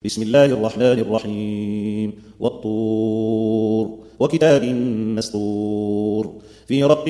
بسم الله الرحمن الرحيم والطور وكتاب مسطور في رق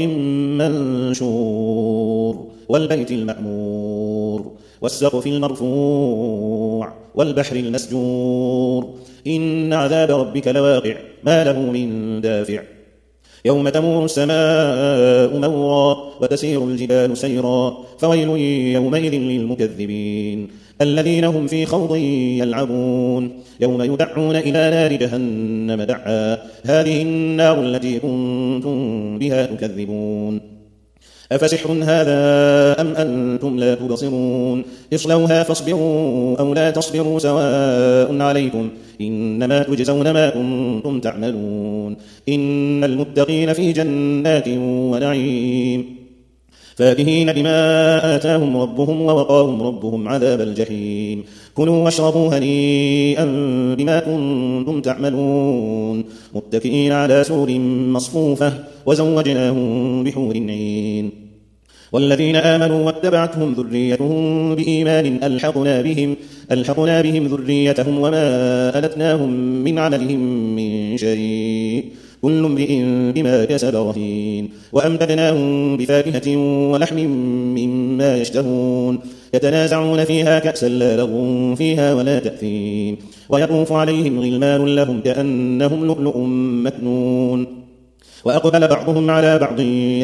منشور والبيت المأمور والسقف المرفوع والبحر المسجور إن عذاب ربك لواقع ما له من دافع يوم تمور السماء مورا وتسير الجبال سيرا فويل يومئذ للمكذبين الذين هم في خوض يلعبون يوم يدعون إلى نار جهنم دعا هذه النار التي كنتم بها تكذبون أفسحر هذا أم أنتم لا تبصرون اصلوها فاصبروا أو لا تصبروا سواء عليكم إنما تجزون ما كنتم تعملون إن المتقين في جنات ونعيم فاكهين بما آتاهم ربهم ووقاهم ربهم عذاب الجحيم كلوا واشربوا هنيئا بما كنتم تعملون متكئين على سرر مصفوفة وزوجناهم بحور عين والذين آمنوا واتبعتهم ذريتهم بإيمان ألحقنا بهم ذريتهم وما ألتناهم من عملهم من شيء كل امرئ بما كسب رهين وأمددناهم بفاكهة ولحم مما يشتهون يتنازعون فيها كأسا لا لغو فيها ولا تأثيم ويطوف عليهم غلمان لهم كأنهم لؤلؤ مكنون وأقبل بعضهم على بعض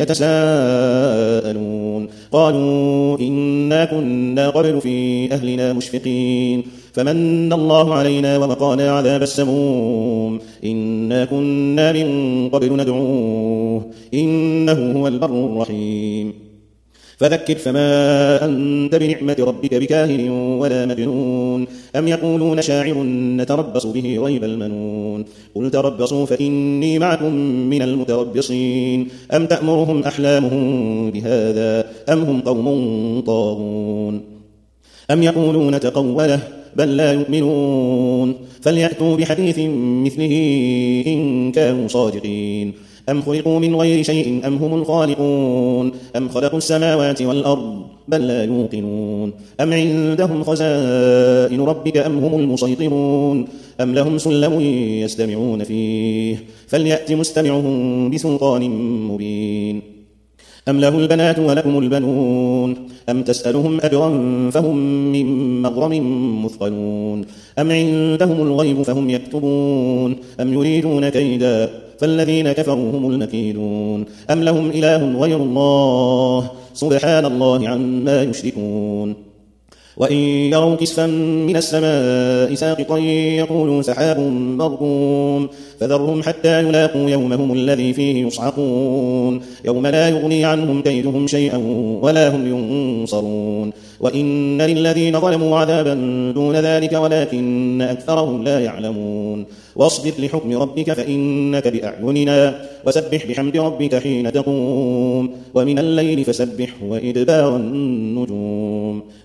يتساءلون قالوا إنا كنا قبل في أهلنا مشفقين فمن الله علينا ووقانا عذاب السموم إنا كنا من قبل ندعوه إنه هو البر الرحيم فذكر فما أنت بنعمة ربك بكاهن ولا مجنون أم يقولون شاعر نتربص به ريب المنون قل تربصوا فإني معكم من المتربصين أم تأمرهم أحلامهم بهذا أم هم قوم طاغون أم يقولون تقوله بل لا يؤمنون فليأتوا بحديث مثله إن كانوا صادقين أم خلقوا من غير شيء أم هم الخالقون أم خلقوا السماوات والأرض بل لا يوقنون أم عندهم خزائن ربك أم هم المسيطرون أم لهم سلم يستمعون فيه فليأت مستمعهم بسلطان مبين أم له البنات ولكم البنون أم تسألهم أجرا فهم من مغرم مثقلون أم عندهم الغيب فهم يكتبون أم يريدون كيدا فالذين كفروا هم المكيدون أم لهم إله غير الله سبحان الله عما يشركون وإن يروا كسفا من السماء ساقطا يقولوا سحاب مركوم فذرهم حتى يلاقوا يومهم الذي فيه يصعقون يوم لا يغني عنهم كيدهم شيئا ولا هم ينصرون وإن للذين ظلموا عذابا دون ذلك ولكن أكثرهم لا يعلمون واصبر لحكم ربك فإنك بأعيننا وسبح بحمد ربك حين تقوم ومن الليل فسبح وإدبار النجوم